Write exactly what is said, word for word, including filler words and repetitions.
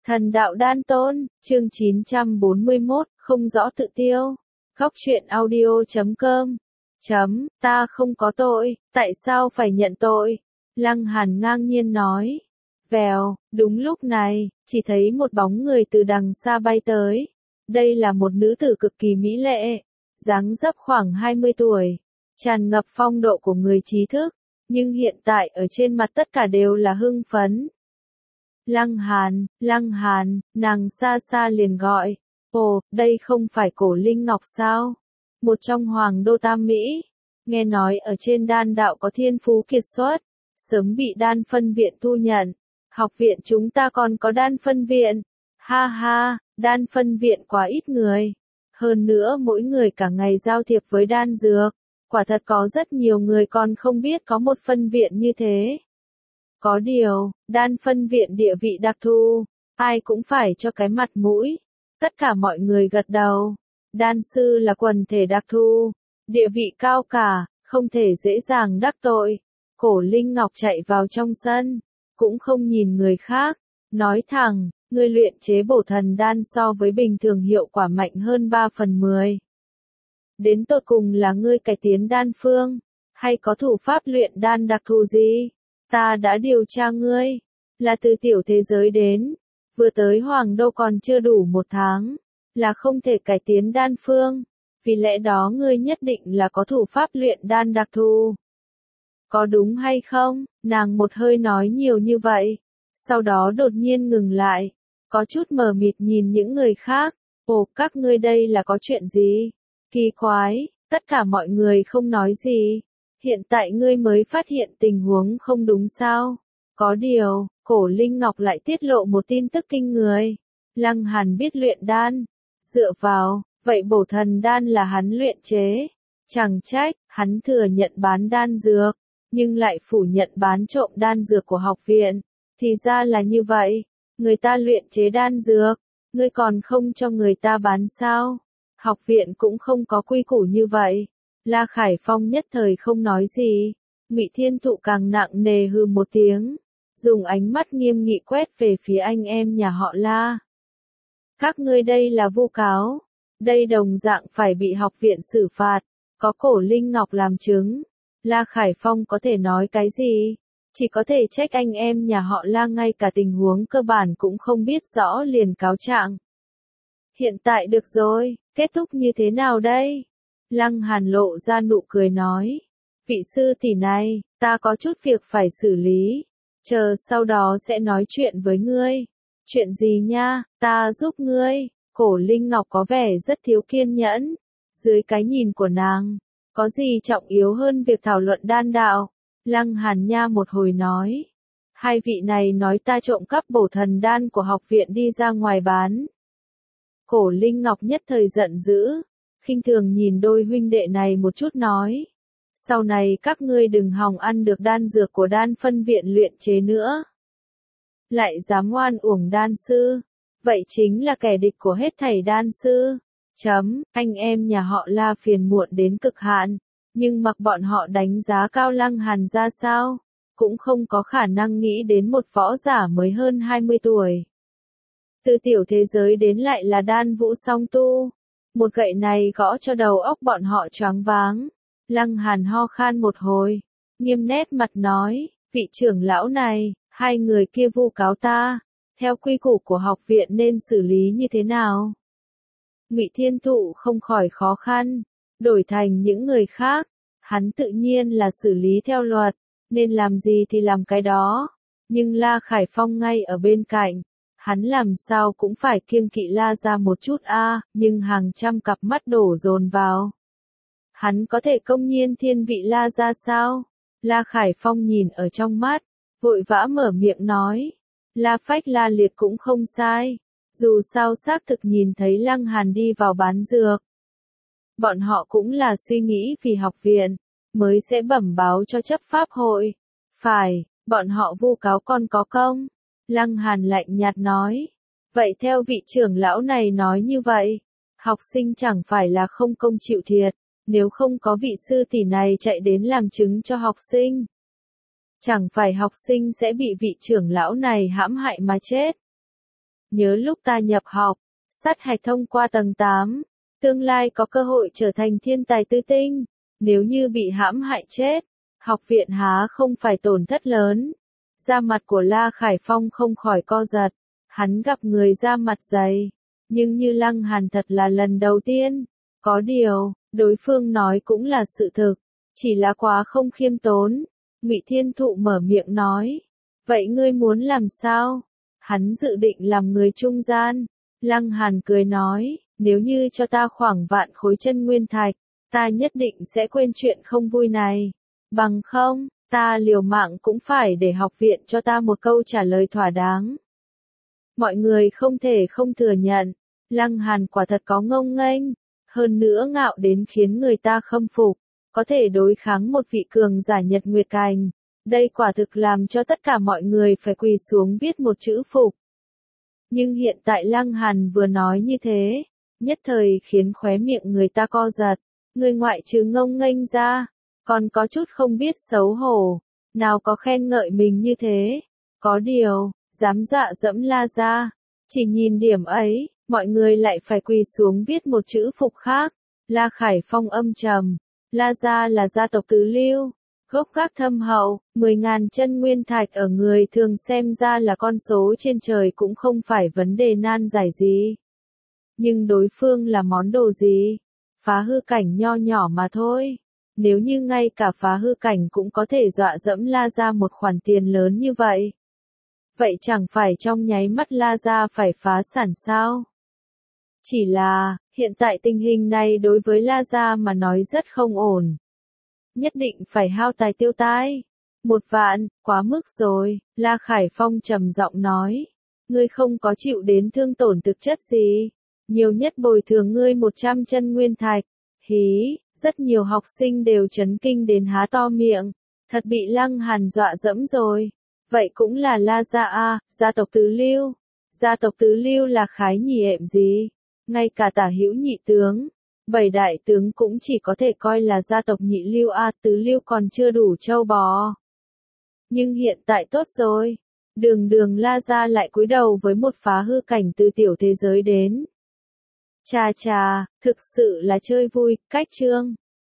Thần đạo đan tôn, chương chín trăm bốn mươi mốt, không rõ tự tiêu. Góc truyện audio chấm com. Chấm, ta không có tội, tại sao phải nhận tội? Lăng Hàn ngang nhiên nói. Vèo, đúng lúc này, chỉ thấy một bóng người từ đằng xa bay tới. Đây là một nữ tử cực kỳ mỹ lệ, dáng dấp khoảng hai mươi tuổi, tràn ngập phong độ của người trí thức, nhưng hiện tại ở trên mặt tất cả đều là hưng phấn. Lăng Hàn, Lăng Hàn, nàng xa xa liền gọi. Ồ, đây không phải Cổ Linh Ngọc sao? Một trong hoàng đô Tam Mỹ. Nghe nói ở trên đan đạo có thiên phú kiệt xuất, sớm bị đan phân viện thu nhận. Học viện chúng ta còn có đan phân viện. Ha ha, đan phân viện quá ít người. Hơn nữa mỗi người cả ngày giao thiệp với đan dược. Quả thật có rất nhiều người còn không biết có một phân viện như thế. Có điều, đan phân viện địa vị đặc thù, ai cũng phải cho cái mặt mũi. Tất cả mọi người gật đầu. Đan sư là quần thể đặc thù, địa vị cao cả, không thể dễ dàng đắc tội. Cổ Linh Ngọc chạy vào trong sân, cũng không nhìn người khác, nói thẳng, ngươi luyện chế bổ thần đan so với bình thường hiệu quả mạnh hơn ba phần mười. Đến tột cùng là ngươi cải tiến đan phương, hay có thủ pháp luyện đan đặc thù gì? Ta đã điều tra ngươi, là từ tiểu thế giới đến, vừa tới Hoàng Đô còn chưa đủ một tháng, là không thể cải tiến đan phương, vì lẽ đó ngươi nhất định là có thủ pháp luyện đan đặc thù. Có đúng hay không? Nàng một hơi nói nhiều như vậy, sau đó đột nhiên ngừng lại, có chút mờ mịt nhìn những người khác. Ồ, các ngươi đây là có chuyện gì? Kỳ quái, tất cả mọi người không nói gì. Hiện tại ngươi mới phát hiện tình huống không đúng sao? Có điều, Cổ Linh Ngọc lại tiết lộ một tin tức kinh người. Lăng Hàn biết luyện đan. Dựa vào, vậy bổ thần đan là hắn luyện chế. Chẳng trách, hắn thừa nhận bán đan dược, nhưng lại phủ nhận bán trộm đan dược của học viện. Thì ra là như vậy, người ta luyện chế đan dược, ngươi còn không cho người ta bán sao? Học viện cũng không có quy củ như vậy. La Khải Phong nhất thời không nói gì, Ngụy Thiên Thụ càng nặng nề hừ một tiếng, dùng ánh mắt nghiêm nghị quét về phía anh em nhà họ La. Các ngươi đây là vu cáo, đây đồng dạng phải bị học viện xử phạt, có Cổ Linh Ngọc làm chứng. La Khải Phong có thể nói cái gì? Chỉ có thể trách anh em nhà họ La ngay cả tình huống cơ bản cũng không biết rõ liền cáo trạng. Hiện tại được rồi, kết thúc như thế nào đây? Lăng Hàn lộ ra nụ cười nói. Vị sư tỷ này, ta có chút việc phải xử lý. Chờ sau đó sẽ nói chuyện với ngươi. Chuyện gì nha, ta giúp ngươi. Cổ Linh Ngọc có vẻ rất thiếu kiên nhẫn. Dưới cái nhìn của nàng, có gì trọng yếu hơn việc thảo luận đan đạo? Lăng Hàn nha một hồi nói. Hai vị này nói ta trộm cắp bổ thần đan của học viện đi ra ngoài bán. Cổ Linh Ngọc nhất thời giận dữ, khinh thường nhìn đôi huynh đệ này một chút nói. Sau này các ngươi đừng hòng ăn được đan dược của đan phân viện luyện chế nữa. Lại dám oan uổng đan sư, vậy chính là kẻ địch của hết thảy đan sư. Chấm, anh em nhà họ La phiền muộn đến cực hạn, nhưng mặc bọn họ đánh giá cao Lăng Hàn ra sao, cũng không có khả năng nghĩ đến một võ giả mới hơn hai mươi tuổi. Từ tiểu thế giới đến lại là đan vũ song tu. Một gậy này gõ cho đầu óc bọn họ choáng váng. Lăng Hàn ho khan một hồi, nghiêm nét mặt nói, vị trưởng lão này, hai người kia vu cáo ta, theo quy củ của học viện nên xử lý như thế nào? Ngụy Thiên Thụ không khỏi khó khăn, đổi thành những người khác, hắn tự nhiên là xử lý theo luật, nên làm gì thì làm cái đó. Nhưng La Khải Phong ngay ở bên cạnh, hắn làm sao cũng phải kiêng kỵ La ra một chút a, à, nhưng hàng trăm cặp mắt đổ dồn vào. Hắn có thể công nhiên thiên vị La ra sao? La Khải Phong nhìn ở trong mắt, vội vã mở miệng nói. La Phách La Liệt cũng không sai, dù sao xác thực nhìn thấy Lăng Hàn đi vào bán dược. Bọn họ cũng là suy nghĩ vì học viện, mới sẽ bẩm báo cho chấp pháp hội. Phải, bọn họ vu cáo con có công. Lăng Hàn lạnh nhạt nói. Vậy theo vị trưởng lão này nói như vậy, học sinh chẳng phải là không công chịu thiệt, nếu không có vị sư tỷ này chạy đến làm chứng cho học sinh. Chẳng phải học sinh sẽ bị vị trưởng lão này hãm hại mà chết. nhớ lúc ta nhập học, sát hạch thông qua tầng tám, tương lai có cơ hội trở thành thiên tài tư tinh, nếu như bị hãm hại chết, học viện há không phải tổn thất lớn. Da mặt của La Khải Phong không khỏi co giật, hắn gặp người da mặt dày, nhưng như Lăng Hàn thật là lần đầu tiên. Có điều, đối phương nói cũng là sự thực, chỉ là quá không khiêm tốn. Ngụy Thiên Thụ mở miệng nói, vậy ngươi muốn làm sao? Hắn dự định làm người trung gian. Lăng Hàn cười nói, nếu như cho ta khoảng vạn khối chân nguyên thạch, ta nhất định sẽ quên chuyện không vui này. Bằng không, ta liều mạng cũng phải để học viện cho ta một câu trả lời thỏa đáng. Mọi người không thể không thừa nhận, Lăng Hàn quả thật có ngông nghênh, hơn nữa ngạo đến khiến người ta khâm phục, có thể đối kháng một vị cường giả Nhật Nguyệt Cảnh. Đây quả thực làm cho tất cả mọi người phải quỳ xuống viết một chữ phục. Nhưng hiện tại Lăng Hàn vừa nói như thế, nhất thời khiến khóe miệng người ta co giật. Người ngoại trừ ngông nghênh ra, còn có chút không biết xấu hổ, nào có khen ngợi mình như thế. Có điều, dám dọa dẫm La Gia, chỉ nhìn điểm ấy, mọi người lại phải quỳ xuống viết một chữ phục khác. La Khải Phong âm trầm, La Gia là gia tộc tứ lưu, gốc gác thâm hậu, mười ngàn chân nguyên thạch ở người thường xem ra là con số trên trời cũng không phải vấn đề nan giải gì. Nhưng đối phương là món đồ gì? Phá hư cảnh nho nhỏ mà thôi. Nếu như ngay cả phá hư cảnh cũng có thể dọa dẫm La Gia một khoản tiền lớn như vậy, vậy chẳng phải trong nháy mắt La Gia phải phá sản sao? Chỉ là, hiện tại tình hình này đối với La Gia mà nói rất không ổn. Nhất định phải hao tài tiêu tai. Một vạn, quá mức rồi, La Khải Phong trầm giọng nói. Ngươi không có chịu đến thương tổn thực chất gì. Nhiều nhất bồi thường ngươi một trăm chân nguyên thạch. Hí, rất nhiều học sinh đều chấn kinh đến há to miệng. Thật bị Lăng Hàn dọa dẫm rồi. Vậy cũng là La Gia a, gia tộc tứ lưu. Gia tộc tứ lưu là khái niệm gì? Ngay cả Tả Hữu nhị tướng, bảy đại tướng cũng chỉ có thể coi là gia tộc nhị lưu a, tứ lưu còn chưa đủ châu bò. Nhưng hiện tại tốt rồi, đường đường La Gia lại cúi đầu với một phá hư cảnh từ tiểu thế giới đến. Chà chà, thực sự là chơi vui, cách chương.